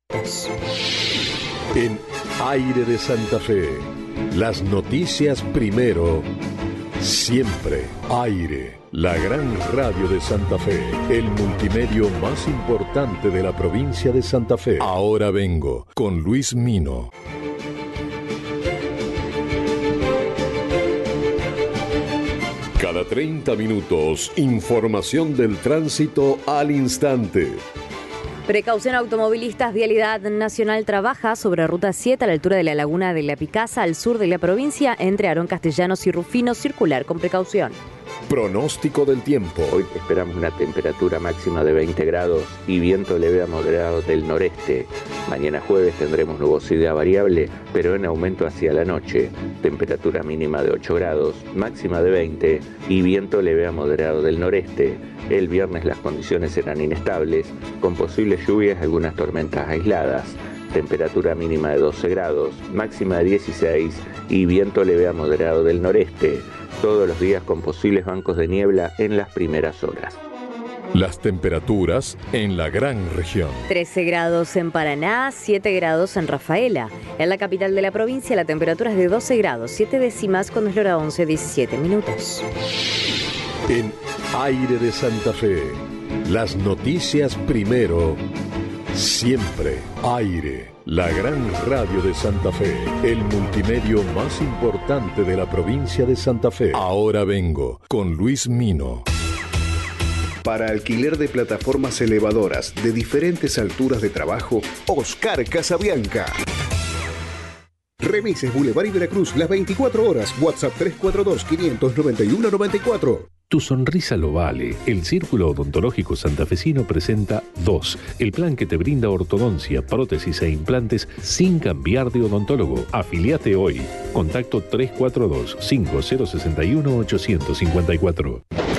En Aire de Santa Fe, las noticias primero, siempre. Aire, la gran radio de Santa Fe, el multimedio más importante de la provincia de Santa Fe. Ahora vengo con Luis Mino. Cada 30 minutos, información del tránsito al instante. Precaución automovilistas, Vialidad Nacional trabaja sobre Ruta 7 a la altura de la Laguna de la Picasa, al sur de la provincia, entre Aarón Castellanos y Rufino, circular con precaución. Pronóstico del tiempo. Hoy esperamos una temperatura máxima de 20 grados y viento leve a moderado del noreste. Mañana jueves tendremos nubosidad variable, pero en aumento hacia la noche. Temperatura mínima de 8 grados, máxima de 20 y viento leve a moderado del noreste. El viernes las condiciones serán inestables, con posibles lluvias y algunas tormentas aisladas. Temperatura mínima de 12 grados, máxima de 16 y viento leve a moderado del noreste. Todos los días con posibles bancos de niebla en las primeras horas. Las temperaturas en la gran región. 13 grados en Paraná, 7 grados en Rafaela. En la capital de la provincia la temperatura es de 12 grados, 7 décimas cuando es la hora 11, 17 minutos. En Aire de Santa Fe, las noticias primero, siempre. Aire, la gran radio de Santa Fe, el multimedio más importante de la provincia de Santa Fe. Ahora vengo con Luis Mino. Para alquiler de plataformas elevadoras de diferentes alturas de trabajo, Oscar Casabianca. Remises Boulevard y Veracruz, las 24 horas. WhatsApp 342-591-94. Tu sonrisa lo vale. El Círculo Odontológico Santafesino presenta 2. El plan que te brinda ortodoncia, prótesis e implantes sin cambiar de odontólogo. Afiliate hoy. Contacto 342-5061-854.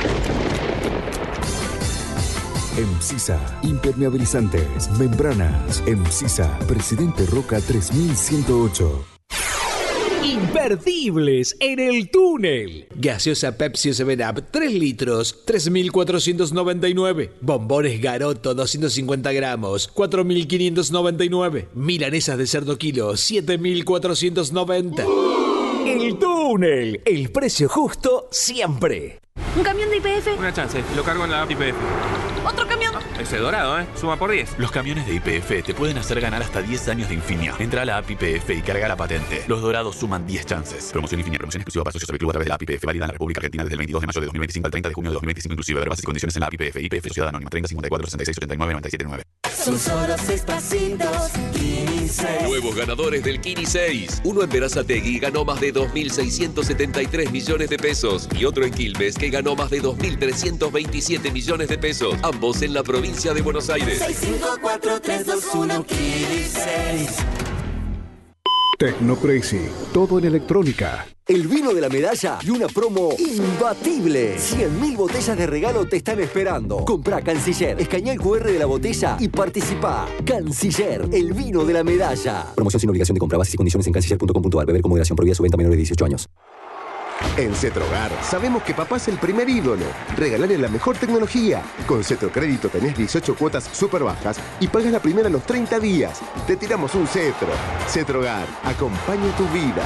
EMSISA, impermeabilizantes, membranas. EMSISA, Presidente Roca 3108. Imperdibles en el túnel. Gaseosa Pepsi 7up 3 litros, 3.499. Bombones Garoto 250 gramos, 4.599. Milanesas de cerdo kilo, 7.490. El túnel, el precio justo siempre. ¿Un camión de YPF? Una chance, lo cargo en la app YPF. ¿Otro camión? Ese dorado, suma por 10. Los camiones de YPF te pueden hacer ganar hasta 10 años de Infinia. Entra a la app YPF y carga la patente. Los dorados suman 10 chances. Promoción Infinia, promoción exclusiva para socios del club a través de la app YPF, válida en la República Argentina desde el 22 de mayo de 2025 al 30 de junio de 2025 inclusive. Ver bases y condiciones en la app YPF. YPF Sociedad Anónima 30 54 66 89 97 9. Son solo 6 pasitos, Kini 6. Nuevos ganadores del Kini 6. Uno en Berazategui ganó más de 2.673 millones de pesos y otro en Quilmes que ganó más de 2.327 millones de pesos. Ambos en la provincia de Buenos Aires. 654-321 Kini 6. Tecnocrazy, todo en electrónica. El vino de la medalla y una promo imbatible. 100.000 botellas de regalo te están esperando. Comprá Canciller, escanea el QR de la botella y participá. Canciller, el vino de la medalla. Promoción sin obligación de compra. Bases y condiciones en canciller.com.ar. Beber con moderación. Prohibida su venta a menores de 18 años. En Cetrogar sabemos que papá es el primer ídolo. Regalarle la mejor tecnología. Con Cetrocrédito tenés 18 cuotas súper bajas y pagas la primera en los 30 días. Te tiramos un cetro. Cetrogar, acompaña tu vida.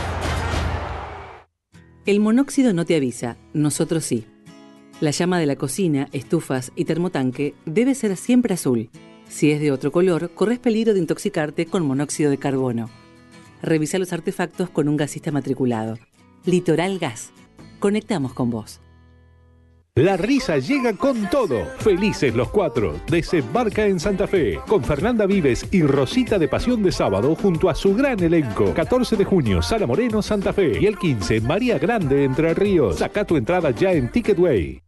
El monóxido no te avisa, nosotros sí. La llama de la cocina, estufas y termotanque debe ser siempre azul. Si es de otro color, corres peligro de intoxicarte con monóxido de carbono. Revisa los artefactos con un gasista matriculado. Litoral Gas. Conectamos con vos. La risa llega con todo. Felices los 4. Desembarca en Santa Fe con Fernanda Vives y Rosita de Pasión de Sábado junto a su gran elenco. 14 de junio, Sala Moreno, Santa Fe. Y el 15, María Grande, Entre Ríos. Saca tu entrada ya en Ticketway.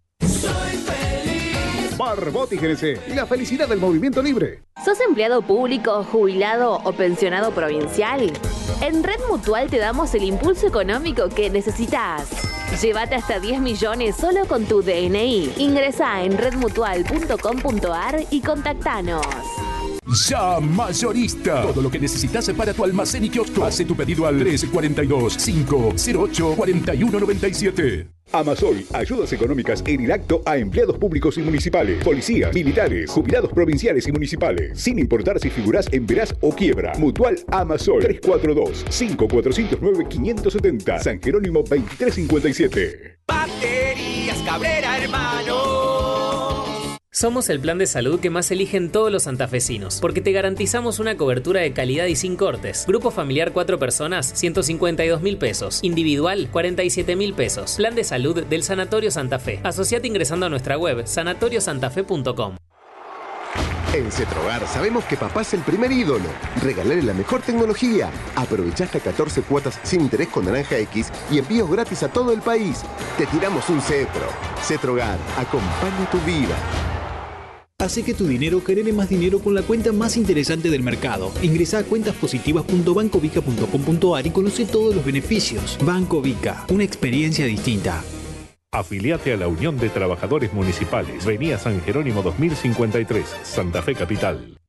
Barbotti GNC, la felicidad del movimiento libre. ¿Sos empleado público, jubilado o pensionado provincial? En Red Mutual te damos el impulso económico que necesitas. Llévate hasta 10 millones solo con tu DNI. Ingresá en redmutual.com.ar y contactanos. Ya Mayorista. Todo lo que necesitas para tu almacén y kiosco. Hace tu pedido al 342-508-4197. Amasol, ayudas económicas en el acto a empleados públicos y municipales, policías, militares, jubilados provinciales y municipales, sin importar si figurás en veraz o quiebra. Mutual Amasol, 342-5409-570, San Jerónimo 2357. Baterías Cabrera, hermano. Somos el plan de salud que más eligen todos los santafesinos, porque te garantizamos una cobertura de calidad y sin cortes. Grupo familiar 4 personas, 152.000 pesos. Individual, 47.000 pesos. Plan de salud del Sanatorio Santa Fe. Asociate ingresando a nuestra web, sanatoriosantafe.com. En Cetrogar sabemos que papá es el primer ídolo. Regalarle la mejor tecnología. Aprovechá hasta 14 cuotas sin interés con Naranja X y envíos gratis a todo el país. Te tiramos un Cetro. Cetrogar, acompaña tu vida. Hace que tu dinero genere más dinero con la cuenta más interesante del mercado. Ingresá a cuentaspositivas.bancovica.com.ar y conoce todos los beneficios. Banco Vica, una experiencia distinta. Afiliate a la Unión de Trabajadores Municipales. Vení a San Jerónimo 2053, Santa Fe Capital.